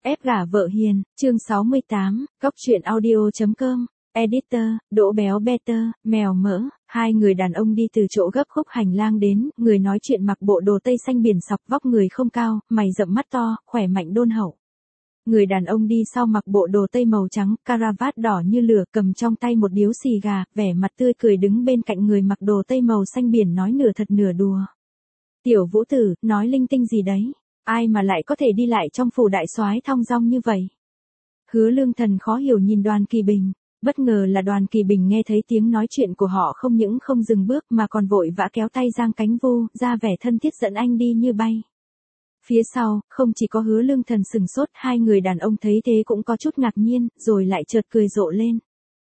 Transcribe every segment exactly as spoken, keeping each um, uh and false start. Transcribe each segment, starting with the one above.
Ép gả vợ hiền, chương sáu mươi tám, góc truyện audio.com, editor, Đỗ Béo Better, mèo mỡ, hai người đàn ông đi từ chỗ gấp khúc hành lang đến, người nói chuyện mặc bộ đồ tây xanh biển sọc, vóc người không cao, mày rậm mắt to, khỏe mạnh đôn hậu. Người đàn ông đi sau mặc bộ đồ tây màu trắng, caravat đỏ như lửa, cầm trong tay một điếu xì gà, vẻ mặt tươi cười đứng bên cạnh người mặc đồ tây màu xanh biển nói nửa thật nửa đùa. Tiểu Vũ Tử, nói linh tinh gì đấy? Ai mà lại có thể đi lại trong phủ đại soái thong dong như vậy? Hứa Lương Thần khó hiểu nhìn Đoàn Kỳ Bình, bất ngờ là Đoàn Kỳ Bình nghe thấy tiếng nói chuyện của họ không những không dừng bước mà còn vội vã kéo tay Giang Cánh Vu, ra vẻ thân thiết dẫn anh đi như bay. Phía sau, không chỉ có Hứa Lương Thần sừng sốt, hai người đàn ông thấy thế cũng có chút ngạc nhiên, rồi lại chợt cười rộ lên.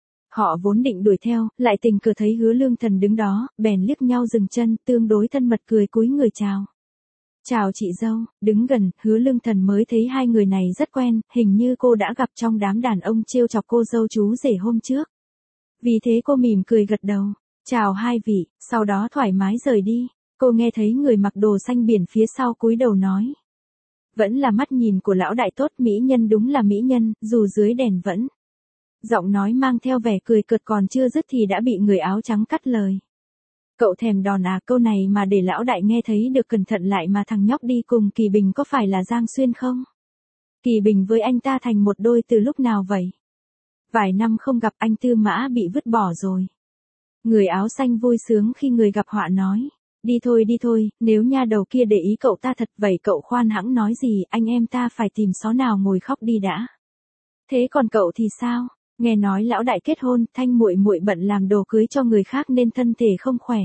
Họ vốn định đuổi theo, lại tình cờ thấy Hứa Lương Thần đứng đó, bèn liếc nhau dừng chân, tương đối thân mật cười cúi người chào. Chào chị dâu, đứng gần, Hứa Lương Thần mới thấy hai người này rất quen, hình như cô đã gặp trong đám đàn ông trêu chọc cô dâu chú rể hôm trước. Vì thế cô mỉm cười gật đầu, chào hai vị, sau đó thoải mái rời đi. Cô nghe thấy người mặc đồ xanh biển phía sau cúi đầu nói. Vẫn là mắt nhìn của lão đại tốt, mỹ nhân đúng là mỹ nhân, dù dưới đèn vẫn. Giọng nói mang theo vẻ cười cợt còn chưa dứt thì đã bị người áo trắng cắt lời. Cậu thèm đòn à, câu này mà để lão đại nghe thấy được cẩn thận lại mà thằng nhóc đi cùng Kỳ Bình có phải là Giang Xuyên không? Kỳ Bình với anh ta thành một đôi từ lúc nào vậy? Vài năm không gặp anh Tư Mã bị vứt bỏ rồi. Người áo xanh vui sướng khi người gặp họa nói. Đi thôi đi thôi, nếu nha đầu kia để ý cậu ta thật vậy cậu khoan hãng nói gì, anh em ta phải tìm xó nào ngồi khóc đi đã. Thế còn cậu thì sao? Nghe nói lão đại kết hôn, Thanh muội muội bận làm đồ cưới cho người khác nên thân thể không khỏe.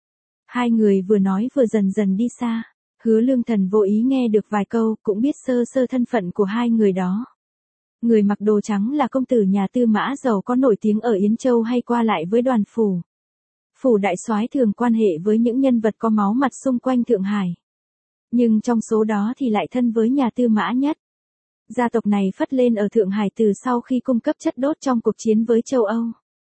Hai người vừa nói vừa dần dần đi xa. Hứa Lương Thần vô ý nghe được vài câu, cũng biết sơ sơ thân phận của hai người đó. Người mặc đồ trắng là công tử nhà Tư Mã giàu có nổi tiếng ở Yến Châu hay qua lại với Đoàn phủ. Phủ đại soái thường quan hệ với những nhân vật có máu mặt xung quanh Thượng Hải. Nhưng trong số đó thì lại thân với nhà Tư Mã nhất. Gia tộc này phất lên ở Thượng Hải từ sau khi cung cấp chất đốt trong cuộc chiến với châu Âu.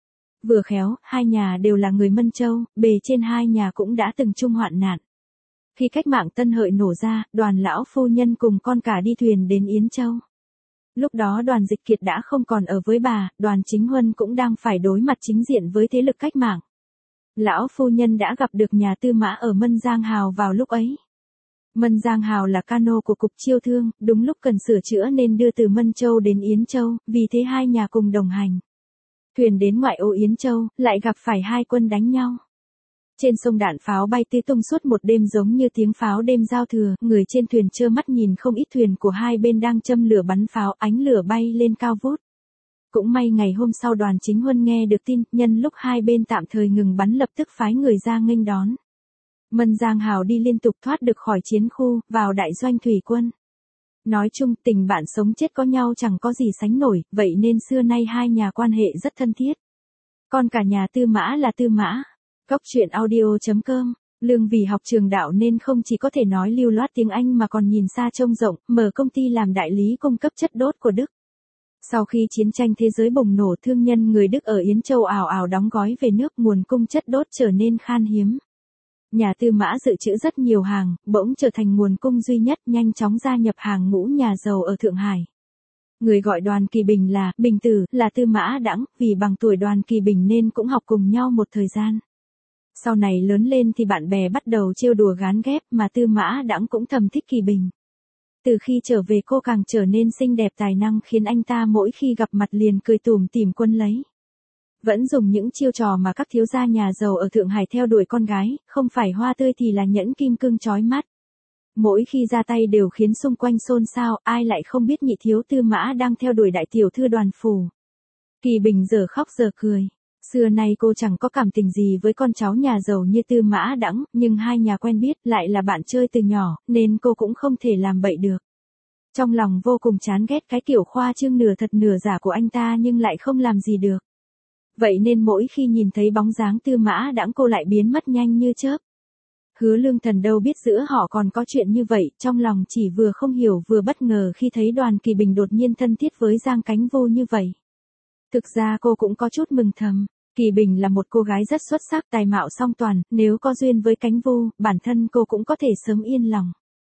Vừa khéo, hai nhà đều là người Mân Châu, bề trên hai nhà cũng đã từng chung hoạn nạn. Khi cách mạng Tân Hợi nổ ra, Đoàn lão phu nhân cùng con cả đi thuyền đến Yến Châu. Lúc đó Đoàn Dịch Kiệt đã không còn ở với bà, Đoàn Chính Huân cũng đang phải đối mặt chính diện với thế lực cách mạng. Lão phu nhân đã gặp được nhà Tư Mã ở Mân Giang Hào vào lúc ấy. Mân Giang Hào là cano của cục chiêu thương, đúng lúc cần sửa chữa nên đưa từ Mân Châu đến Yến Châu, vì thế hai nhà cùng đồng hành. Thuyền đến ngoại ô Yến Châu, lại gặp phải hai quân đánh nhau. Trên sông đạn pháo bay tứ tung suốt một đêm giống như tiếng pháo đêm giao thừa, người trên thuyền trơ mắt nhìn không ít thuyền của hai bên đang châm lửa bắn pháo, ánh lửa bay lên cao vút. Cũng may ngày hôm sau Đoàn Chính Huân nghe được tin, nhân lúc hai bên tạm thời ngừng bắn lập tức phái người ra nghênh đón. Mân Giang Hào đi liên tục thoát được khỏi chiến khu, vào đại doanh thủy quân. Nói chung tình bạn sống chết có nhau chẳng có gì sánh nổi, vậy nên xưa nay hai nhà quan hệ rất thân thiết. Còn cả nhà Tư Mã là Tư Mã. Góc truyện audio.com, Lương vì học trường đạo nên không chỉ có thể nói lưu loát tiếng Anh mà còn nhìn xa trông rộng, mở công ty làm đại lý cung cấp chất đốt của Đức. Sau khi chiến tranh thế giới bùng nổ, thương nhân người Đức ở Yến Châu ào ào đóng gói về nước, nguồn cung chất đốt trở nên khan hiếm. Nhà Tư Mã dự trữ rất nhiều hàng, bỗng trở thành nguồn cung duy nhất, nhanh chóng gia nhập hàng ngũ nhà giàu ở Thượng Hải. Người gọi Đoàn Kỳ Bình là Bình Tử, là Tư Mã Đãng, vì bằng tuổi Đoàn Kỳ Bình nên cũng học cùng nhau một thời gian. Sau này lớn lên thì bạn bè bắt đầu trêu đùa gán ghép, mà Tư Mã Đãng cũng thầm thích Kỳ Bình. Từ khi trở về cô càng trở nên xinh đẹp tài năng khiến anh ta mỗi khi gặp mặt liền cười tủm tỉm quân lấy. Vẫn dùng những chiêu trò mà các thiếu gia nhà giàu ở Thượng Hải theo đuổi con gái, không phải hoa tươi thì là nhẫn kim cương chói mắt. Mỗi khi ra tay đều khiến xung quanh xôn xao, ai lại không biết nhị thiếu Tư Mã đang theo đuổi đại tiểu thư Đoàn phủ. Kỳ Bình giờ khóc giờ cười. Xưa nay cô chẳng có cảm tình gì với con cháu nhà giàu như Tư Mã Đãng, nhưng hai nhà quen biết lại là bạn chơi từ nhỏ, nên cô cũng không thể làm bậy được. Trong lòng vô cùng chán ghét cái kiểu khoa trương nửa thật nửa giả của anh ta nhưng lại không làm gì được. Vậy nên mỗi khi nhìn thấy bóng dáng Tư Mã Đãng cô lại biến mất nhanh như chớp. Hứa Lương Thần đâu biết giữa họ còn có chuyện như vậy, trong lòng chỉ vừa không hiểu vừa bất ngờ khi thấy Đoàn Kỳ Bình đột nhiên thân thiết với Giang Cánh Vu như vậy. Thực ra cô cũng có chút mừng thầm. Kỳ Bình là một cô gái rất xuất sắc, tài mạo song toàn, nếu có duyên với Cánh Vu, bản thân cô cũng có thể sớm yên lòng.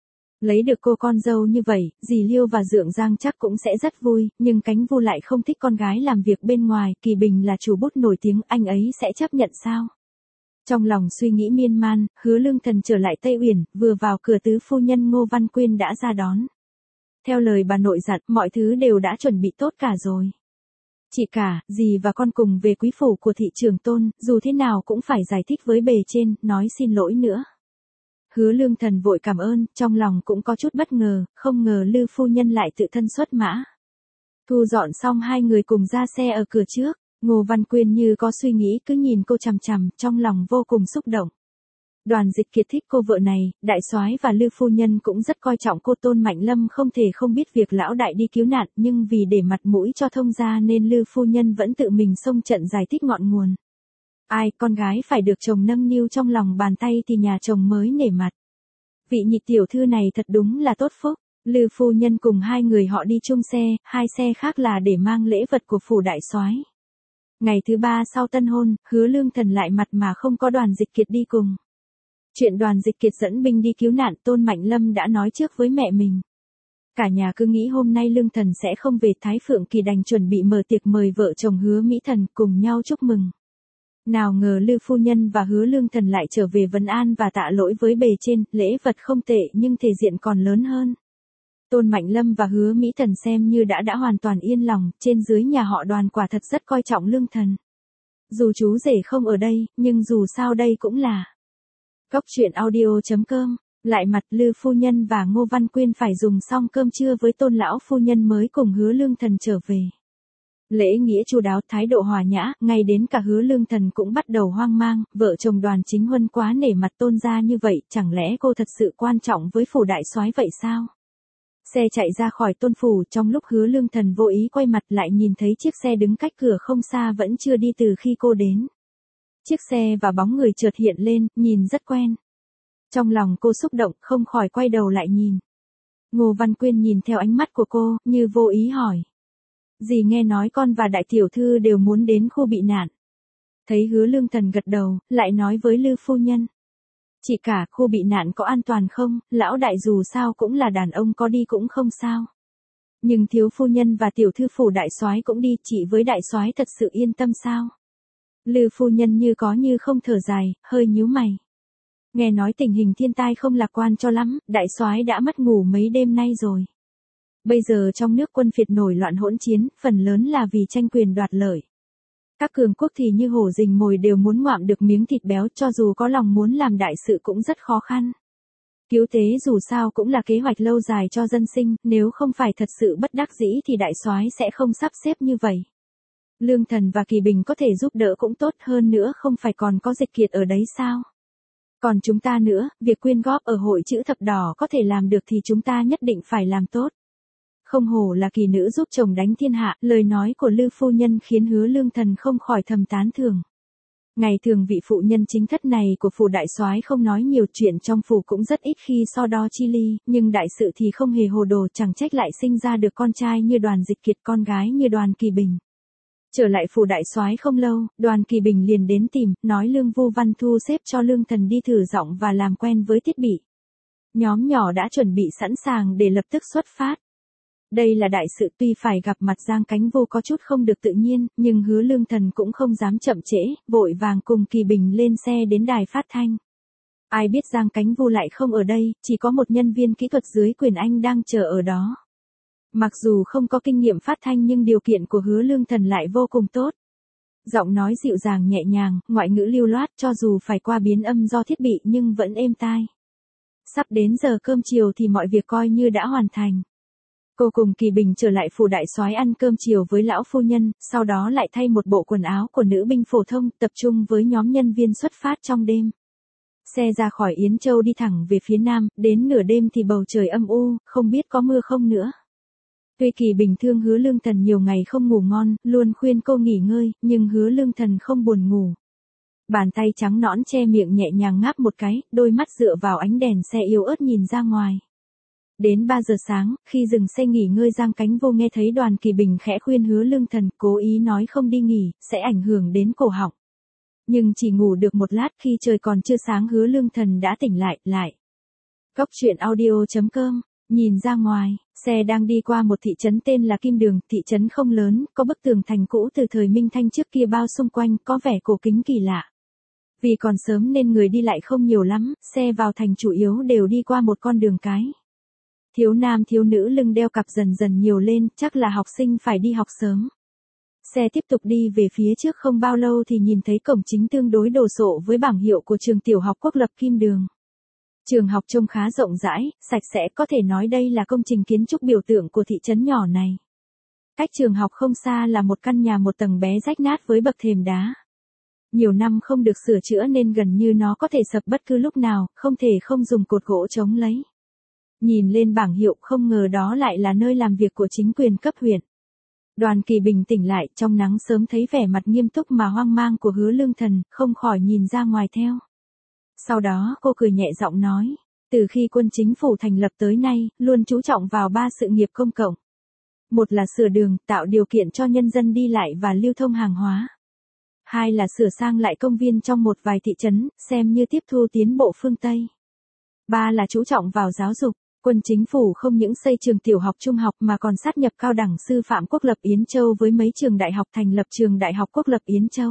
Lấy được cô con dâu như vậy, dì Liêu và Dượng Giang chắc cũng sẽ rất vui, nhưng Cánh Vu lại không thích con gái làm việc bên ngoài, Kỳ Bình là chủ bút nổi tiếng, anh ấy sẽ chấp nhận sao? Trong lòng suy nghĩ miên man, Hứa Lương Thần trở lại Tây Uyển, vừa vào cửa tứ phu nhân Ngô Văn Quyên đã ra đón. Theo lời bà nội dặn, mọi thứ đều đã chuẩn bị tốt cả rồi. Chị cả, dì và con cùng về quý phủ của thị trưởng Tôn, dù thế nào cũng phải giải thích với bề trên, nói xin lỗi nữa. Hứa Lương Thần vội cảm ơn, trong lòng cũng có chút bất ngờ, không ngờ Lư phu nhân lại tự thân xuất mã. Thu dọn xong hai người cùng ra xe ở cửa trước, Ngô Văn Quyên như có suy nghĩ cứ nhìn cô chằm chằm, trong lòng vô cùng xúc động. Đoàn Dịch Kiệt thích cô vợ này, đại soái và Lư phu nhân cũng rất coi trọng cô. Tôn Mạnh Lâm không thể không biết việc lão đại đi cứu nạn, nhưng vì để mặt mũi cho thông gia nên Lư phu nhân vẫn tự mình xông trận giải thích ngọn nguồn. Ai, con gái phải được chồng nâng niu trong lòng bàn tay thì nhà chồng mới nể mặt. Vị nhị tiểu thư này thật đúng là tốt phúc. Lư phu nhân cùng hai người họ đi chung xe, hai xe khác là để mang lễ vật của phủ đại soái. Ngày thứ ba sau tân hôn, Hứa Lương Thần lại mặt mà không có Đoàn Dịch Kiệt đi cùng. Chuyện Đoàn Dịch Kiệt dẫn binh đi cứu nạn Tôn Mạnh Lâm đã nói trước với mẹ mình. Cả nhà cứ nghĩ hôm nay Lương Thần sẽ không về, Thái Phượng Kỳ đành chuẩn bị mở tiệc mời vợ chồng Hứa Mỹ Thần cùng nhau chúc mừng. Nào ngờ Lư phu nhân và Hứa Lương Thần lại trở về vấn an và tạ lỗi với bề trên, lễ vật không tệ nhưng thể diện còn lớn hơn. Tôn Mạnh Lâm và Hứa Mỹ Thần xem như đã đã hoàn toàn yên lòng, trên dưới nhà họ Đoàn quả thật rất coi trọng Lương Thần. Dù chú rể không ở đây, nhưng dù sao đây cũng là Cóc truyện audio chấm com. Lại mặt Lư phu nhân và Ngô Văn Quyên phải dùng xong cơm trưa với Tôn lão phu nhân mới cùng Hứa Lương Thần trở về. Lễ nghĩa chu đáo, thái độ hòa nhã, ngay đến cả Hứa Lương Thần cũng bắt đầu hoang mang, vợ chồng Đoàn Chính Huân quá nể mặt Tôn gia như vậy, chẳng lẽ cô thật sự quan trọng với phủ đại soái vậy sao? Xe chạy ra khỏi Tôn phủ, trong lúc Hứa Lương Thần vô ý quay mặt lại nhìn thấy chiếc xe đứng cách cửa không xa vẫn chưa đi từ khi cô đến. Chiếc xe và bóng người chợt hiện lên, nhìn rất quen. Trong lòng cô xúc động, không khỏi quay đầu lại nhìn. Ngô Văn Quyên nhìn theo ánh mắt của cô, như vô ý hỏi. Dì nghe nói con và đại tiểu thư đều muốn đến khu bị nạn. Thấy Hứa Lương Thần gật đầu, lại nói với Lư phu nhân. Chị cả, khu bị nạn có an toàn không? Lão đại dù sao cũng là đàn ông, có đi cũng không sao. Nhưng thiếu phu nhân và tiểu thư phủ đại soái cũng đi, chị với đại soái thật sự yên tâm sao? Lư phu nhân như có như không thở dài, hơi nhíu mày. Nghe nói tình hình thiên tai không lạc quan cho lắm, đại soái đã mất ngủ mấy đêm nay rồi. Bây giờ trong nước quân phiệt nổi loạn hỗn chiến, phần lớn là vì tranh quyền đoạt lợi. Các cường quốc thì như hổ rình mồi đều muốn ngoạm được miếng thịt béo, cho dù có lòng muốn làm đại sự cũng rất khó khăn. Cứu tế dù sao cũng là kế hoạch lâu dài cho dân sinh, nếu không phải thật sự bất đắc dĩ thì đại soái sẽ không sắp xếp như vậy. Lương Thần và Kỳ Bình có thể giúp đỡ cũng tốt, hơn nữa không phải còn có Dịch Kiệt ở đấy sao? Còn chúng ta nữa, việc quyên góp ở hội chữ thập đỏ có thể làm được thì chúng ta nhất định phải làm tốt. Không hổ là kỳ nữ giúp chồng đánh thiên hạ, lời nói của Lư phu nhân khiến Hứa Lương Thần không khỏi thầm tán thưởng. Ngày thường vị phụ nhân chính thất này của phủ đại soái không nói nhiều, chuyện trong phủ cũng rất ít khi so đo chi ly, nhưng đại sự thì không hề hồ đồ, chẳng trách lại sinh ra được con trai như Đoàn Dịch Kiệt, con gái như Đoàn Kỳ Bình. Trở lại phủ đại soái không lâu, Đoàn Kỳ Bình liền đến tìm, nói Lương Vu Văn thu xếp cho Lương Thần đi thử giọng và làm quen với thiết bị. Nhóm nhỏ đã chuẩn bị sẵn sàng để lập tức xuất phát. Đây là đại sự, tuy phải gặp mặt Giang Cánh Vô có chút không được tự nhiên, nhưng Hứa Lương Thần cũng không dám chậm trễ, vội vàng cùng Kỳ Bình lên xe đến đài phát thanh. Ai biết Giang Cánh Vô lại không ở đây, chỉ có một nhân viên kỹ thuật dưới quyền anh đang chờ ở đó. Mặc dù không có kinh nghiệm phát thanh nhưng điều kiện của Hứa Lương Thần lại vô cùng tốt. Giọng nói dịu dàng nhẹ nhàng, ngoại ngữ lưu loát, cho dù phải qua biến âm do thiết bị nhưng vẫn êm tai. Sắp đến giờ cơm chiều thì mọi việc coi như đã hoàn thành. Cô cùng Kỳ Bình trở lại phủ đại soái ăn cơm chiều với lão phu nhân, sau đó lại thay một bộ quần áo của nữ binh phổ thông, tập trung với nhóm nhân viên xuất phát trong đêm. Xe ra khỏi Yến Châu đi thẳng về phía nam, đến nửa đêm thì bầu trời âm u, không biết có mưa không nữa. Tuy Kỳ Bình thương Hứa Lương Thần nhiều ngày không ngủ ngon, luôn khuyên cô nghỉ ngơi, nhưng Hứa Lương Thần không buồn ngủ. Bàn tay trắng nõn che miệng nhẹ nhàng ngáp một cái, đôi mắt dựa vào ánh đèn xe yếu ớt nhìn ra ngoài. Đến ba giờ sáng, khi dừng xe nghỉ ngơi, Giang Cánh Vô nghe thấy Đoàn Kỳ Bình khẽ khuyên Hứa Lương Thần, cố ý nói không đi nghỉ, sẽ ảnh hưởng đến cổ họng. Nhưng chỉ ngủ được một lát, khi trời còn chưa sáng Hứa Lương Thần đã tỉnh lại, lại. Cóc truyện audio chấm com. Nhìn ra ngoài, xe đang đi qua một thị trấn tên là Kim Đường, thị trấn không lớn, có bức tường thành cũ từ thời Minh Thanh trước kia bao xung quanh, có vẻ cổ kính kỳ lạ. Vì còn sớm nên người đi lại không nhiều lắm, xe vào thành chủ yếu đều đi qua một con đường cái. Thiếu nam thiếu nữ lưng đeo cặp dần dần nhiều lên, chắc là học sinh phải đi học sớm. Xe tiếp tục đi về phía trước không bao lâu thì nhìn thấy cổng chính tương đối đồ sộ với bảng hiệu của trường tiểu học quốc lập Kim Đường. Trường học trông khá rộng rãi, sạch sẽ, có thể nói đây là công trình kiến trúc biểu tượng của thị trấn nhỏ này. Cách trường học không xa là một căn nhà một tầng bé rách nát với bậc thềm đá. Nhiều năm không được sửa chữa nên gần như nó có thể sập bất cứ lúc nào, không thể không dùng cột gỗ chống lấy. Nhìn lên bảng hiệu không ngờ đó lại là nơi làm việc của chính quyền cấp huyện. Đoàn Kỳ bình tĩnh lại, trong nắng sớm thấy vẻ mặt nghiêm túc mà hoang mang của Hứa Lương Thần, không khỏi nhìn ra ngoài theo. Sau đó cô cười nhẹ giọng nói, từ khi quân chính phủ thành lập tới nay, luôn chú trọng vào ba sự nghiệp công cộng. Một là sửa đường, tạo điều kiện cho nhân dân đi lại và lưu thông hàng hóa. Hai là sửa sang lại công viên trong một vài thị trấn, xem như tiếp thu tiến bộ phương Tây. Ba là chú trọng vào giáo dục. Quân chính phủ không những xây trường tiểu học trung học mà còn sát nhập cao đẳng sư phạm quốc lập Yến Châu với mấy trường đại học thành lập trường đại học quốc lập Yến Châu.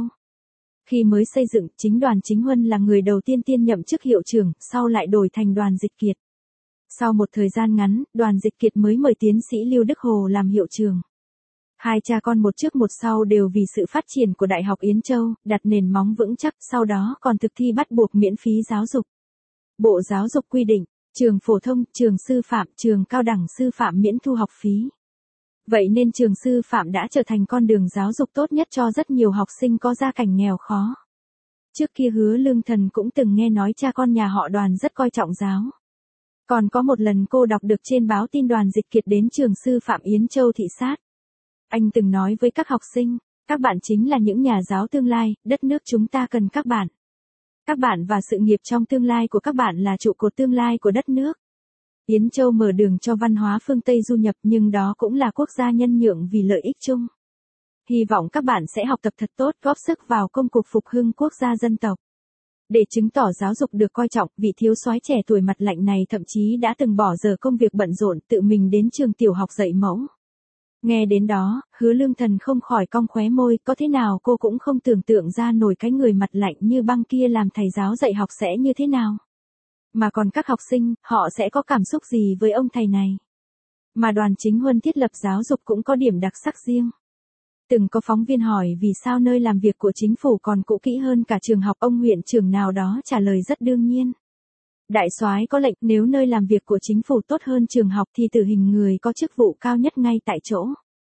Khi mới xây dựng, chính đoàn Chính Huân là người đầu tiên tiên nhậm chức hiệu trưởng, sau lại đổi thành đoàn Dịch Kiệt. Sau một thời gian ngắn, đoàn Dịch Kiệt mới mời tiến sĩ Lưu Đức Hồ làm hiệu trưởng. Hai cha con một trước một sau đều vì sự phát triển của Đại học Yến Châu, đặt nền móng vững chắc, sau đó còn thực thi bắt buộc miễn phí giáo dục. Bộ Giáo dục quy định, trường phổ thông, trường sư phạm, trường cao đẳng sư phạm miễn thu học phí. Vậy nên trường sư phạm đã trở thành con đường giáo dục tốt nhất cho rất nhiều học sinh có gia cảnh nghèo khó. Trước kia Hứa Lương Thần cũng từng nghe nói cha con nhà họ Đoàn rất coi trọng giáo. Còn có một lần cô đọc được trên báo tin đoàn Dịch Kiệt đến trường sư phạm Yến Châu thị sát. Anh từng nói với các học sinh, các bạn chính là những nhà giáo tương lai, đất nước chúng ta cần các bạn. Các bạn và sự nghiệp trong tương lai của các bạn là trụ cột tương lai của đất nước. Yến Châu mở đường cho văn hóa phương Tây du nhập nhưng đó cũng là quốc gia nhân nhượng vì lợi ích chung. Hy vọng các bạn sẽ học tập thật tốt, góp sức vào công cuộc phục hưng quốc gia dân tộc. Để chứng tỏ giáo dục được coi trọng, vị thiếu soái trẻ tuổi mặt lạnh này thậm chí đã từng bỏ giờ công việc bận rộn tự mình đến trường tiểu học dạy mẫu. Nghe đến đó, Hứa Lương Thần không khỏi cong khóe môi, có thế nào cô cũng không tưởng tượng ra nổi cái người mặt lạnh như băng kia làm thầy giáo dạy học sẽ như thế nào. Mà còn các học sinh, họ sẽ có cảm xúc gì với ông thầy này. Mà đoàn Chính Huân thiết lập giáo dục cũng có điểm đặc sắc riêng. Từng có phóng viên hỏi vì sao nơi làm việc của chính phủ còn cũ kỹ hơn cả trường học, ông huyện trưởng nào đó trả lời rất đương nhiên. Đại soái có lệnh, nếu nơi làm việc của chính phủ tốt hơn trường học thì tử hình người có chức vụ cao nhất ngay tại chỗ.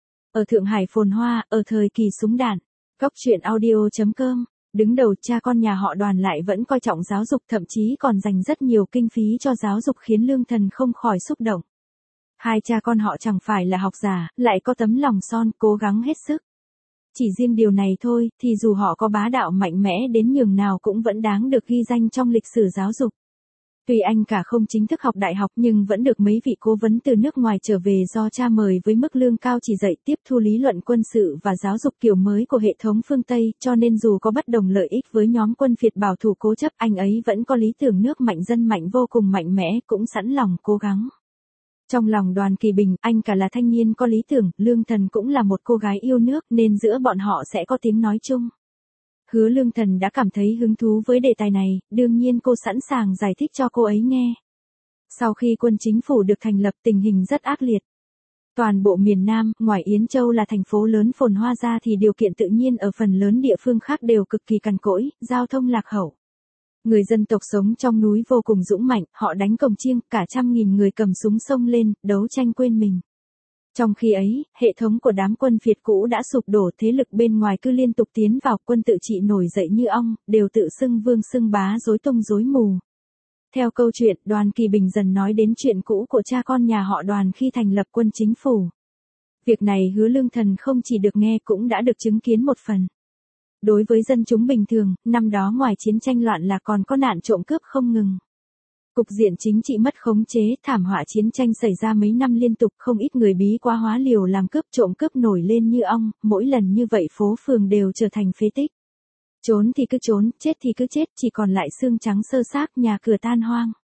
Ở Thượng Hải phồn hoa, ở thời kỳ súng đạn. Cóc truyện audio chấm com. Đứng đầu cha con nhà họ Đoàn lại vẫn coi trọng giáo dục, thậm chí còn dành rất nhiều kinh phí cho giáo dục khiến Lương Thần không khỏi xúc động. Hai cha con họ chẳng phải là học giả, lại có tấm lòng son, cố gắng hết sức. Chỉ riêng điều này thôi, thì dù họ có bá đạo mạnh mẽ đến nhường nào cũng vẫn đáng được ghi danh trong lịch sử giáo dục. Tuy anh cả không chính thức học đại học nhưng vẫn được mấy vị cố vấn từ nước ngoài trở về do cha mời với mức lương cao chỉ dạy tiếp thu lý luận quân sự và giáo dục kiểu mới của hệ thống phương Tây, cho nên dù có bất đồng lợi ích với nhóm quân phiệt bảo thủ cố chấp, anh ấy vẫn có lý tưởng nước mạnh dân mạnh vô cùng mạnh mẽ, cũng sẵn lòng cố gắng. Trong lòng Đoàn Kỳ Bình, anh cả là thanh niên có lý tưởng, Lương Thần cũng là một cô gái yêu nước nên giữa bọn họ sẽ có tiếng nói chung. Hứa Lương Thần đã cảm thấy hứng thú với đề tài này, đương nhiên cô sẵn sàng giải thích cho cô ấy nghe. Sau khi quân chính phủ được thành lập, tình hình rất ác liệt. Toàn bộ miền Nam, ngoài Yến Châu là thành phố lớn phồn hoa ra thì điều kiện tự nhiên ở phần lớn địa phương khác đều cực kỳ cằn cỗi, giao thông lạc hậu. Người dân tộc sống trong núi vô cùng dũng mạnh, họ đánh cồng chiêng, cả trăm nghìn người cầm súng xông lên, đấu tranh quên mình. Trong khi ấy, hệ thống của đám quân phiệt cũ đã sụp đổ, thế lực bên ngoài cứ liên tục tiến vào, quân tự trị nổi dậy như ong, đều tự xưng vương xưng bá, rối tung rối mù. Theo câu chuyện, Đoàn Kỳ Bình dần nói đến chuyện cũ của cha con nhà họ Đoàn khi thành lập quân chính phủ. Việc này Hứa Lương Thần không chỉ được nghe cũng đã được chứng kiến một phần. Đối với dân chúng bình thường, năm đó ngoài chiến tranh loạn là còn có nạn trộm cướp không ngừng. Cục diện chính trị mất khống chế, thảm họa chiến tranh xảy ra mấy năm liên tục, không ít người bí quá hóa liều làm cướp trộm cướp nổi lên như ong, mỗi lần như vậy phố phường đều trở thành phế tích. Trốn thì cứ trốn, chết thì cứ chết, chỉ còn lại xương trắng xơ xác, nhà cửa tan hoang.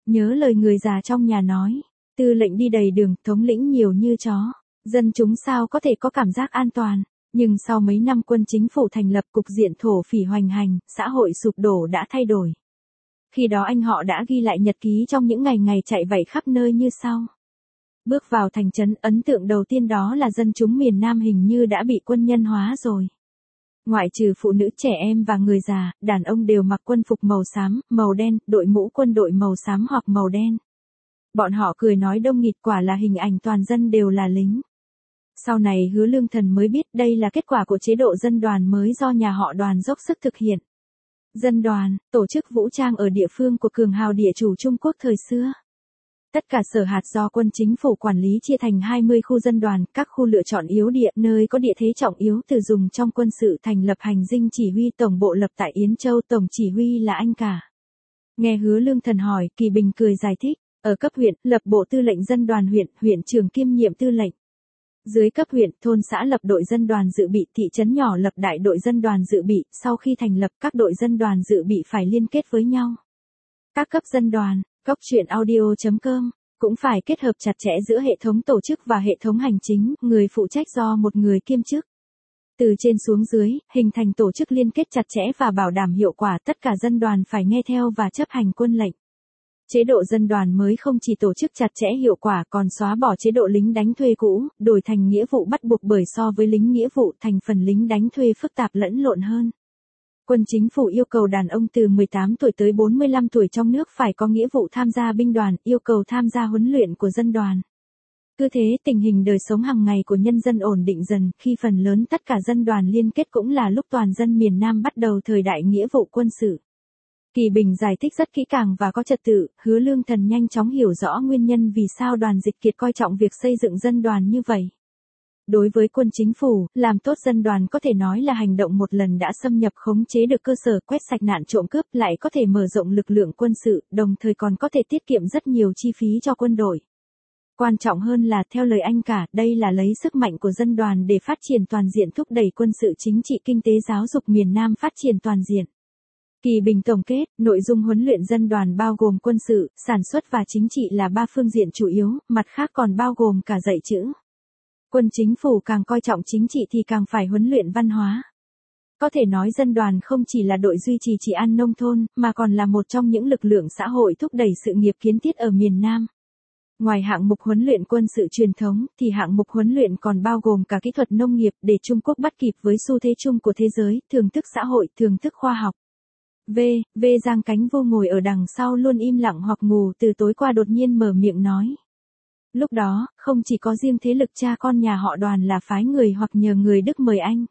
Nhớ lời người già trong nhà nói, tư lệnh đi đầy đường, thống lĩnh nhiều như chó. Dân chúng sao có thể có cảm giác an toàn. Nhưng sau mấy năm quân chính phủ thành lập, cục diện thổ phỉ hoành hành, xã hội sụp đổ đã thay đổi. Khi đó anh họ đã ghi lại nhật ký trong những ngày ngày chạy vạy khắp nơi như sau. Bước vào thành trấn, ấn tượng đầu tiên đó là dân chúng miền Nam hình như đã bị quân nhân hóa rồi. Ngoại trừ phụ nữ, trẻ em và người già, đàn ông đều mặc quân phục màu xám, màu đen, đội mũ quân đội màu xám hoặc màu đen. Bọn họ cười nói đông nghịt, quả là hình ảnh toàn dân đều là lính. Sau này Hứa Lương Thần mới biết đây là kết quả của chế độ dân đoàn mới do nhà họ Đoàn dốc sức thực hiện. Dân đoàn, tổ chức vũ trang ở địa phương của cường hào địa chủ Trung Quốc thời xưa. Tất cả sở hạt do quân chính phủ quản lý chia thành hai mươi khu dân đoàn, các khu lựa chọn yếu địa, nơi có địa thế trọng yếu từ dùng trong quân sự, thành lập hành dinh chỉ huy tổng bộ lập tại Yến Châu, tổng chỉ huy là anh cả. Nghe Hứa Lương Thần hỏi, Kỳ Bình cười giải thích, ở cấp huyện, lập bộ tư lệnh dân đoàn huyện, huyện trưởng kiêm nhiệm tư lệnh. Dưới cấp huyện, thôn xã lập đội dân đoàn dự bị, thị trấn nhỏ lập đại đội dân đoàn dự bị, sau khi thành lập các đội dân đoàn dự bị phải liên kết với nhau. Các cấp dân đoàn, Cóc truyện audio chấm com, cũng phải kết hợp chặt chẽ giữa hệ thống tổ chức và hệ thống hành chính, người phụ trách do một người kiêm chức. Từ trên xuống dưới, hình thành tổ chức liên kết chặt chẽ và bảo đảm hiệu quả, tất cả dân đoàn phải nghe theo và chấp hành quân lệnh. Chế độ dân đoàn mới không chỉ tổ chức chặt chẽ hiệu quả còn xóa bỏ chế độ lính đánh thuê cũ, đổi thành nghĩa vụ bắt buộc, bởi so với lính nghĩa vụ, thành phần lính đánh thuê phức tạp lẫn lộn hơn. Quân chính phủ yêu cầu đàn ông từ mười tám tuổi tới bốn mươi lăm tuổi trong nước phải có nghĩa vụ tham gia binh đoàn, yêu cầu tham gia huấn luyện của dân đoàn. Cứ thế tình hình đời sống hàng ngày của nhân dân ổn định dần, khi phần lớn tất cả dân đoàn liên kết cũng là lúc toàn dân miền Nam bắt đầu thời đại nghĩa vụ quân sự. Kỳ Bình giải thích rất kỹ càng và có trật tự, Hứa Lương Thần nhanh chóng hiểu rõ nguyên nhân vì sao Đoàn Dịch Kiệt coi trọng việc xây dựng dân đoàn như vậy. Đối với quân chính phủ, làm tốt dân đoàn có thể nói là hành động một lần đã xâm nhập khống chế được cơ sở, quét sạch nạn trộm cướp, lại có thể mở rộng lực lượng quân sự, đồng thời còn có thể tiết kiệm rất nhiều chi phí cho quân đội. Quan trọng hơn là, theo lời anh cả, đây là lấy sức mạnh của dân đoàn để phát triển toàn diện, thúc đẩy quân sự, chính trị, kinh tế, giáo dục miền Nam phát triển toàn diện. Kỳ Bình tổng kết, nội dung huấn luyện dân đoàn bao gồm quân sự, sản xuất và chính trị là ba phương diện chủ yếu, mặt khác còn bao gồm cả dạy chữ. Quân chính phủ càng coi trọng chính trị thì càng phải huấn luyện văn hóa. Có thể nói dân đoàn không chỉ là đội duy trì trị an nông thôn, mà còn là một trong những lực lượng xã hội thúc đẩy sự nghiệp kiến thiết ở miền Nam. Ngoài hạng mục huấn luyện quân sự truyền thống, thì hạng mục huấn luyện còn bao gồm cả kỹ thuật nông nghiệp để Trung Quốc bắt kịp với xu thế chung của thế giới, thưởng thức xã hội, thưởng thức khoa học. V. V. Giang Cánh Vô ngồi ở đằng sau luôn im lặng hoặc ngủ từ tối qua đột nhiên mở miệng nói. Lúc đó, không chỉ có riêng thế lực cha con nhà họ Đoàn là phái người hoặc nhờ người Đức mời anh.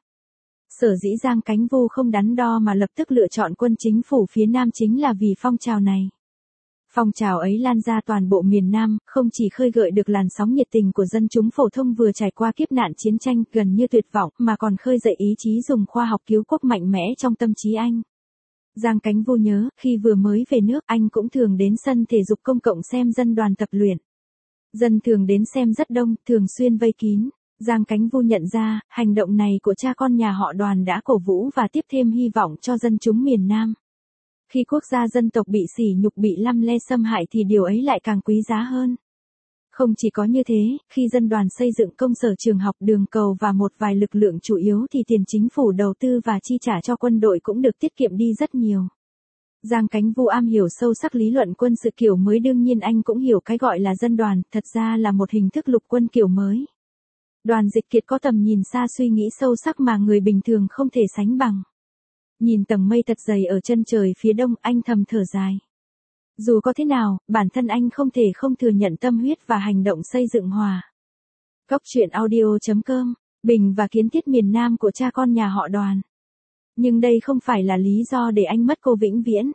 Sở dĩ Giang Cánh Vô không đắn đo mà lập tức lựa chọn quân chính phủ phía Nam chính là vì phong trào này. Phong trào ấy lan ra toàn bộ miền Nam, không chỉ khơi gợi được làn sóng nhiệt tình của dân chúng phổ thông vừa trải qua kiếp nạn chiến tranh gần như tuyệt vọng, mà còn khơi dậy ý chí dùng khoa học cứu quốc mạnh mẽ trong tâm trí anh. Giang Cánh Vô nhớ, khi vừa mới về nước, anh cũng thường đến sân thể dục công cộng xem dân đoàn tập luyện. Dân thường đến xem rất đông, thường xuyên vây kín. Giang Cánh Vô nhận ra, hành động này của cha con nhà họ Đoàn đã cổ vũ và tiếp thêm hy vọng cho dân chúng miền Nam. Khi quốc gia dân tộc bị sỉ nhục, bị lăm le xâm hại thì điều ấy lại càng quý giá hơn. Không chỉ có như thế, khi dân đoàn xây dựng công sở, trường học, đường cầu và một vài lực lượng chủ yếu thì tiền chính phủ đầu tư và chi trả cho quân đội cũng được tiết kiệm đi rất nhiều. Giang Cánh Vô am hiểu sâu sắc lý luận quân sự kiểu mới, đương nhiên anh cũng hiểu cái gọi là dân đoàn, thật ra là một hình thức lục quân kiểu mới. Đoàn Dịch Kiệt có tầm nhìn xa, suy nghĩ sâu sắc mà người bình thường không thể sánh bằng. Nhìn tầng mây thật dày ở chân trời phía đông, anh thầm thở dài. Dù có thế nào, bản thân anh không thể không thừa nhận tâm huyết và hành động xây dựng hòa. Cóc truyện audio chấm com, bình và kiến thiết miền Nam của cha con nhà họ Đoàn. Nhưng đây không phải là lý do để anh mất cô vĩnh viễn.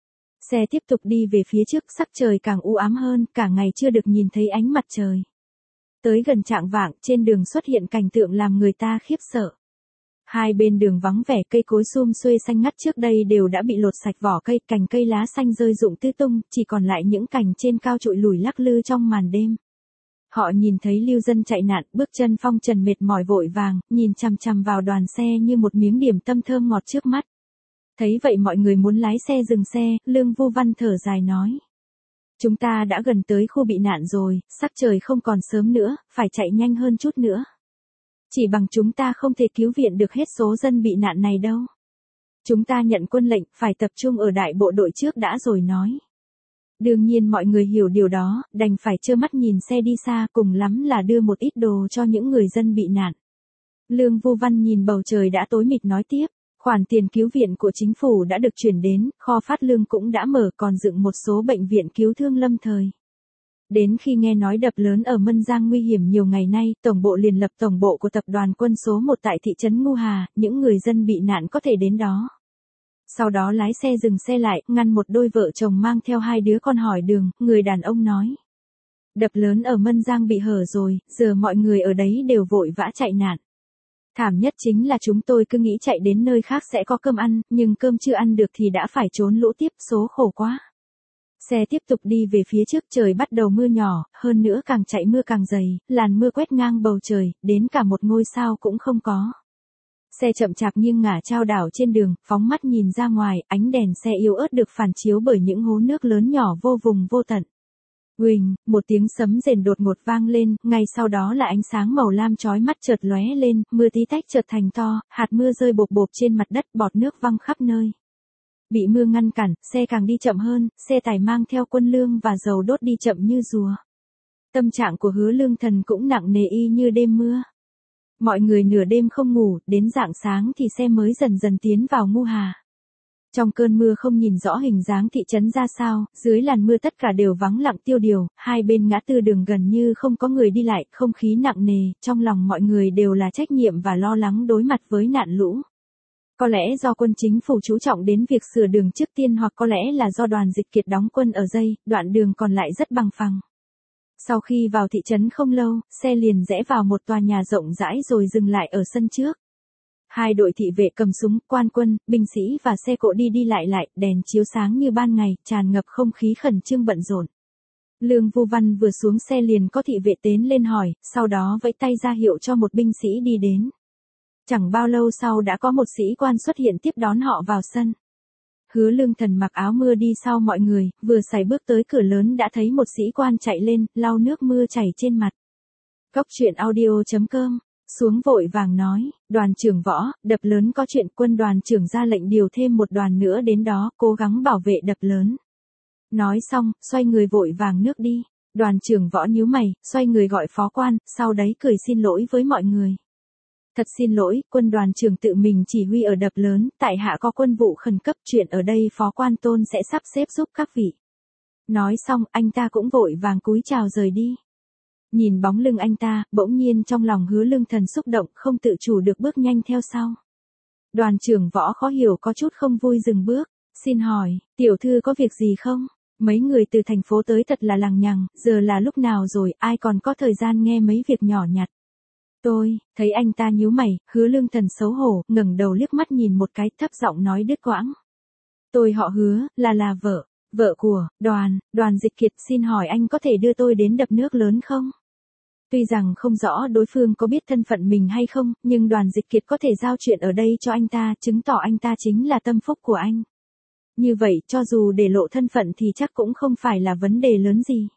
Xe tiếp tục đi về phía trước, sắc trời càng u ám hơn, cả ngày chưa được nhìn thấy ánh mặt trời. Tới gần chạng vạng, trên đường xuất hiện cảnh tượng làm người ta khiếp sợ. Hai bên đường vắng vẻ, cây cối sum xuê xanh ngắt trước đây đều đã bị lột sạch vỏ cây, cành cây lá xanh rơi rụng tứ tung, chỉ còn lại những cành trên cao trụi lủi lắc lư trong màn đêm. Họ nhìn thấy lưu dân chạy nạn, bước chân phong trần mệt mỏi vội vàng, nhìn chằm chằm vào đoàn xe như một miếng điểm tâm thơm ngọt trước mắt. Thấy vậy mọi người muốn lái xe dừng xe, Lương Vu Văn thở dài nói. Chúng ta đã gần tới khu bị nạn rồi, sắc trời không còn sớm nữa, phải chạy nhanh hơn chút nữa. Chỉ bằng chúng ta không thể cứu viện được hết số dân bị nạn này đâu. Chúng ta nhận quân lệnh, phải tập trung ở đại bộ đội trước đã rồi nói. Đương nhiên mọi người hiểu điều đó, đành phải trơ mắt nhìn xe đi xa, cùng lắm là đưa một ít đồ cho những người dân bị nạn. Lương Vu Văn nhìn bầu trời đã tối mịt nói tiếp, khoản tiền cứu viện của chính phủ đã được chuyển đến, kho phát lương cũng đã mở, còn dựng một số bệnh viện cứu thương lâm thời. Đến khi nghe nói đập lớn ở Mân Giang nguy hiểm nhiều ngày nay, tổng bộ liền lập tổng bộ của tập đoàn quân số một tại thị trấn Ngu Hà, những người dân bị nạn có thể đến đó. Sau đó lái xe dừng xe lại, ngăn một đôi vợ chồng mang theo hai đứa con hỏi đường, người đàn ông nói. Đập lớn ở Mân Giang bị hở rồi, giờ mọi người ở đấy đều vội vã chạy nạn. Thảm nhất chính là chúng tôi cứ nghĩ chạy đến nơi khác sẽ có cơm ăn, nhưng cơm chưa ăn được thì đã phải trốn lũ tiếp, số khổ quá. Xe tiếp tục đi về phía trước, trời bắt đầu mưa nhỏ, hơn nữa càng chạy mưa càng dày, làn mưa quét ngang bầu trời, đến cả một ngôi sao cũng không có. Xe chậm chạp nghiêng ngả chao đảo trên đường, phóng mắt nhìn ra ngoài, ánh đèn xe yếu ớt được phản chiếu bởi những hố nước lớn nhỏ vô vùng vô tận. Huỳnh, một tiếng sấm rền đột ngột vang lên, ngay sau đó là ánh sáng màu lam chói mắt chợt lóe lên, mưa tí tách chợt thành to, hạt mưa rơi bộp bộp trên mặt đất, bọt nước văng khắp nơi. Bị mưa ngăn cản, xe càng đi chậm hơn, xe tải mang theo quân lương và dầu đốt đi chậm như rùa. Tâm trạng của Hứa Lương Thần cũng nặng nề y như đêm mưa. Mọi người nửa đêm không ngủ, đến rạng sáng thì xe mới dần dần tiến vào Ngu Hà. Trong cơn mưa không nhìn rõ hình dáng thị trấn ra sao, dưới làn mưa tất cả đều vắng lặng tiêu điều, hai bên ngã tư đường gần như không có người đi lại, không khí nặng nề, trong lòng mọi người đều là trách nhiệm và lo lắng đối mặt với nạn lũ. Có lẽ do quân chính phủ chú trọng đến việc sửa đường trước tiên, hoặc có lẽ là do Đoàn Dịch Kiệt đóng quân ở dây, đoạn đường còn lại rất bằng phẳng. Sau khi vào thị trấn không lâu, xe liền rẽ vào một tòa nhà rộng rãi rồi dừng lại ở sân trước. Hai đội thị vệ cầm súng, quan quân, binh sĩ và xe cộ đi đi lại lại, đèn chiếu sáng như ban ngày, tràn ngập không khí khẩn trương bận rộn. Lương Vu Văn vừa xuống xe liền có thị vệ tiến lên hỏi, sau đó vẫy tay ra hiệu cho một binh sĩ đi đến. Chẳng bao lâu sau đã có một sĩ quan xuất hiện tiếp đón họ vào sân. Hứa Lương Thần mặc áo mưa đi sau mọi người, vừa sải bước tới cửa lớn đã thấy một sĩ quan chạy lên, lau nước mưa chảy trên mặt. Cốc truyện audio chấm com, xuống vội vàng nói, đoàn trưởng Võ, đập lớn có chuyện, quân đoàn trưởng ra lệnh điều thêm một đoàn nữa đến đó, cố gắng bảo vệ đập lớn. Nói xong, xoay người vội vàng nước đi, đoàn trưởng Võ nhíu mày, xoay người gọi phó quan, sau đấy cười xin lỗi với mọi người. Thật xin lỗi, quân đoàn trưởng tự mình chỉ huy ở đập lớn, tại hạ có quân vụ khẩn cấp, chuyện ở đây phó quan Tôn sẽ sắp xếp giúp các vị. Nói xong, anh ta cũng vội vàng cúi chào rời đi. Nhìn bóng lưng anh ta, bỗng nhiên trong lòng Hứa Lương Thần xúc động, không tự chủ được bước nhanh theo sau. Đoàn trưởng Võ khó hiểu có chút không vui dừng bước, xin hỏi, tiểu thư có việc gì không? Mấy người từ thành phố tới thật là lằng nhằng, giờ là lúc nào rồi, ai còn có thời gian nghe mấy việc nhỏ nhặt. Tôi, thấy anh ta nhíu mày, Hứa Lương Thần xấu hổ, ngẩng đầu liếc mắt nhìn một cái, thấp giọng nói đứt quãng. Tôi họ Hứa, là là vợ, vợ của, đoàn, đoàn Dịch Kiệt, xin hỏi anh có thể đưa tôi đến đập nước lớn không? Tuy rằng không rõ đối phương có biết thân phận mình hay không, nhưng đoàn Dịch Kiệt có thể giao chuyện ở đây cho anh ta, chứng tỏ anh ta chính là tâm phúc của anh. Như vậy, cho dù để lộ thân phận thì chắc cũng không phải là vấn đề lớn gì.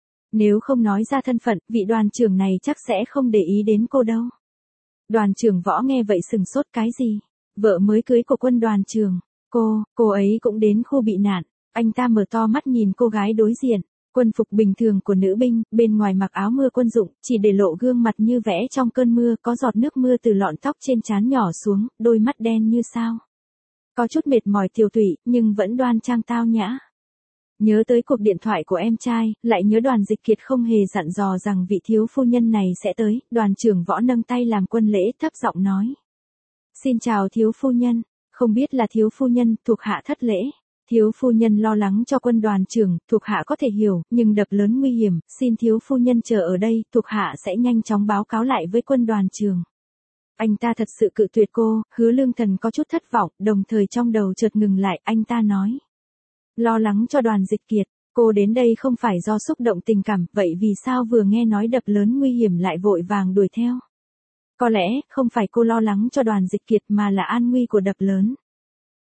Nếu không nói ra thân phận, vị đoàn trưởng này chắc sẽ không để ý đến cô đâu. Đoàn trưởng Võ nghe vậy sừng sốt, cái gì? Vợ mới cưới của quân đoàn trưởng. Cô, cô ấy cũng đến khu bị nạn. Anh ta mở to mắt nhìn cô gái đối diện. Quân phục bình thường của nữ binh, bên ngoài mặc áo mưa quân dụng, chỉ để lộ gương mặt như vẽ trong cơn mưa, có giọt nước mưa từ lọn tóc trên trán nhỏ xuống, đôi mắt đen như sao. Có chút mệt mỏi tiều tụy, nhưng vẫn đoan trang tao nhã. Nhớ tới cuộc điện thoại của em trai, lại nhớ đoàn Dịch Kiệt không hề dặn dò rằng vị thiếu phu nhân này sẽ tới, đoàn trưởng Võ nâng tay làm quân lễ, thấp giọng nói. Xin chào thiếu phu nhân, không biết là thiếu phu nhân, thuộc hạ thất lễ. Thiếu phu nhân lo lắng cho quân đoàn trưởng, thuộc hạ có thể hiểu, nhưng đập lớn nguy hiểm, xin thiếu phu nhân chờ ở đây, thuộc hạ sẽ nhanh chóng báo cáo lại với quân đoàn trưởng. Anh ta thật sự cự tuyệt cô, Hứa Lương Thần có chút thất vọng, đồng thời trong đầu chợt ngừng lại, anh ta nói. Lo lắng cho đoàn Dịch Kiệt, cô đến đây không phải do xúc động tình cảm, vậy vì sao vừa nghe nói đập lớn nguy hiểm lại vội vàng đuổi theo? Có lẽ, không phải cô lo lắng cho đoàn Dịch Kiệt mà là an nguy của đập lớn.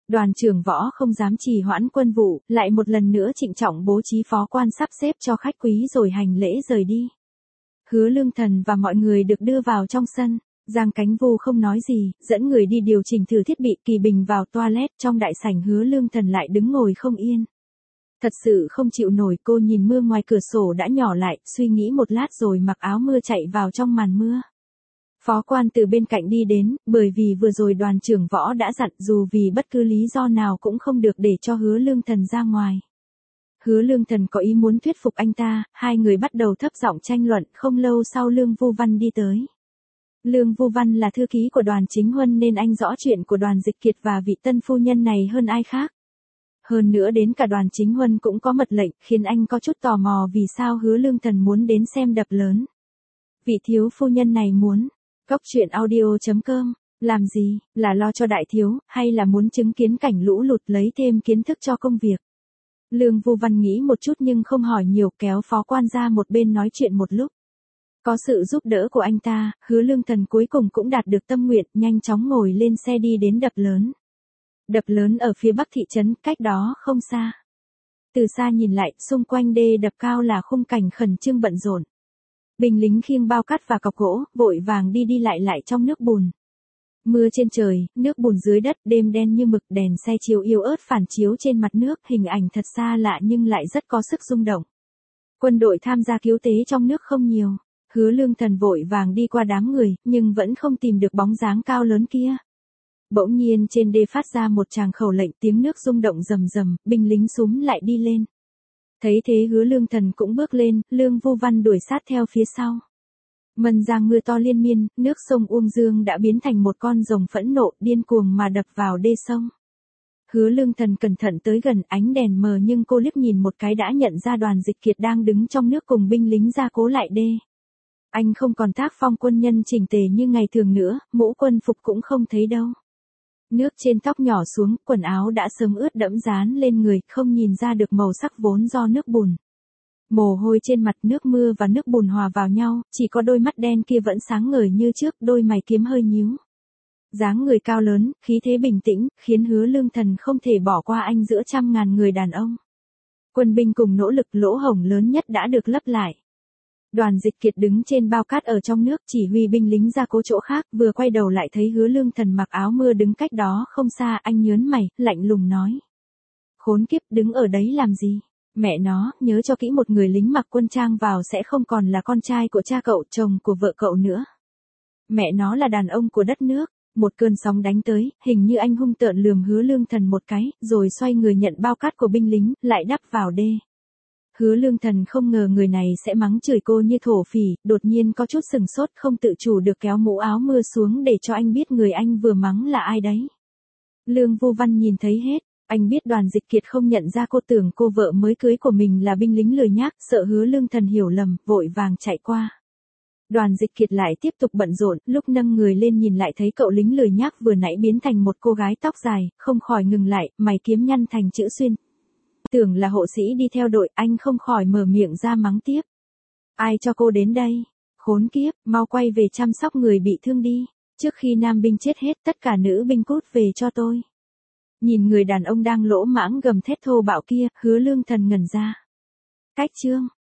Đoàn trưởng Võ không dám trì hoãn quân vụ, lại một lần nữa trịnh trọng bố trí phó quan sắp xếp cho khách quý rồi hành lễ rời đi. Hứa Lương Thần và mọi người được đưa vào trong sân. Giang Cánh Vu không nói gì, dẫn người đi điều chỉnh thử thiết bị. Kỳ Bình vào toilet, trong đại sảnh Hứa Lương Thần lại đứng ngồi không yên. Thật sự không chịu nổi, cô nhìn mưa ngoài cửa sổ đã nhỏ lại, suy nghĩ một lát rồi mặc áo mưa chạy vào trong màn mưa. Phó quan từ bên cạnh đi đến, bởi vì vừa rồi đoàn trưởng Võ đã dặn dù vì bất cứ lý do nào cũng không được để cho Hứa Lương Thần ra ngoài. Hứa Lương Thần có ý muốn thuyết phục anh ta, hai người bắt đầu thấp giọng tranh luận, không lâu sau Lương Vu Văn đi tới. Lương Vu Văn là thư ký của Đoàn Chính Huân nên anh rõ chuyện của Đoàn Dịch Kiệt và vị tân phu nhân này hơn ai khác. Hơn nữa đến cả Đoàn Chính Huân cũng có mật lệnh, khiến anh có chút tò mò vì sao Hứa Lương Thần muốn đến xem đập lớn. Vị thiếu phu nhân này muốn, Cốc truyện audio chấm com, làm gì, là lo cho đại thiếu, hay là muốn chứng kiến cảnh lũ lụt lấy thêm kiến thức cho công việc? Lương Vu Văn nghĩ một chút nhưng không hỏi nhiều, kéo phó quan ra một bên nói chuyện một lúc. Có sự giúp đỡ của anh ta, Hứa Lương Thần cuối cùng cũng đạt được tâm nguyện, nhanh chóng ngồi lên xe đi đến đập lớn. Đập lớn ở phía bắc thị trấn, cách đó không xa. Từ xa nhìn lại, xung quanh đê đập cao là khung cảnh khẩn trương bận rộn. Binh lính khiêng bao cát và cọc gỗ, vội vàng đi đi lại lại trong nước bùn. Mưa trên trời, nước bùn dưới đất, đêm đen như mực, đèn xe chiếu yếu ớt phản chiếu trên mặt nước, hình ảnh thật xa lạ nhưng lại rất có sức rung động. Quân đội tham gia cứu tế trong nước không nhiều. Hứa Lương Thần vội vàng đi qua đám người, nhưng vẫn không tìm được bóng dáng cao lớn kia. Bỗng nhiên trên đê phát ra một tràng khẩu lệnh, tiếng nước rung động rầm rầm, binh lính xúm lại đi lên. Thấy thế Hứa Lương Thần cũng bước lên, Lương Vu Văn đuổi sát theo phía sau. Mần giang mưa to liên miên, nước sông Uông Dương đã biến thành một con rồng phẫn nộ, điên cuồng mà đập vào đê sông. Hứa Lương Thần cẩn thận tới gần, ánh đèn mờ nhưng cô liếc nhìn một cái đã nhận ra Đoàn Dịch Kiệt đang đứng trong nước cùng binh lính gia cố lại đê. Anh không còn tác phong quân nhân chỉnh tề như ngày thường nữa, mũ quân phục cũng không thấy đâu. Nước trên tóc nhỏ xuống, quần áo đã sớm ướt đẫm dán lên người, không nhìn ra được màu sắc vốn do nước bùn. Mồ hôi trên mặt, nước mưa và nước bùn hòa vào nhau, chỉ có đôi mắt đen kia vẫn sáng ngời như trước, đôi mày kiếm hơi nhíu. Dáng người cao lớn, khí thế bình tĩnh, khiến Hứa Lương Thần không thể bỏ qua anh giữa trăm ngàn người đàn ông. Quân binh cùng nỗ lực, lỗ hổng lớn nhất đã được lấp lại. Đoàn Dịch Kiệt đứng trên bao cát ở trong nước, chỉ huy binh lính ra cố chỗ khác, vừa quay đầu lại thấy Hứa Lương Thần mặc áo mưa đứng cách đó không xa, anh nhớn mày, lạnh lùng nói. Khốn kiếp, đứng ở đấy làm gì? Mẹ nó, nhớ cho kỹ, một người lính mặc quân trang vào sẽ không còn là con trai của cha cậu, chồng của vợ cậu nữa. Mẹ nó là đàn ông của đất nước. Một cơn sóng đánh tới, hình như anh hung tợn lườm Hứa Lương Thần một cái, rồi xoay người nhận bao cát của binh lính, lại đắp vào đê. Hứa Lương Thần không ngờ người này sẽ mắng chửi cô như thổ phỉ, đột nhiên có chút sừng sốt, không tự chủ được kéo mũ áo mưa xuống để cho anh biết người anh vừa mắng là ai đấy. Lương Vu Văn nhìn thấy hết, anh biết Đoàn Dịch Kiệt không nhận ra cô, tưởng cô vợ mới cưới của mình là binh lính lười nhác, sợ Hứa Lương Thần hiểu lầm, vội vàng chạy qua. Đoàn Dịch Kiệt lại tiếp tục bận rộn, lúc nâng người lên nhìn lại thấy cậu lính lười nhác vừa nãy biến thành một cô gái tóc dài, không khỏi ngừng lại, mày kiếm nhăn thành chữ xuyên. Tưởng là hộ sĩ đi theo đội, anh không khỏi mở miệng ra mắng tiếp. Ai cho cô đến đây? Khốn kiếp, mau quay về chăm sóc người bị thương đi. Trước khi nam binh chết hết, tất cả nữ binh cút về cho tôi. Nhìn người đàn ông đang lỗ mãng gầm thét thô bạo kia, Hứa Lương Thần ngẩn ra. Cách chương.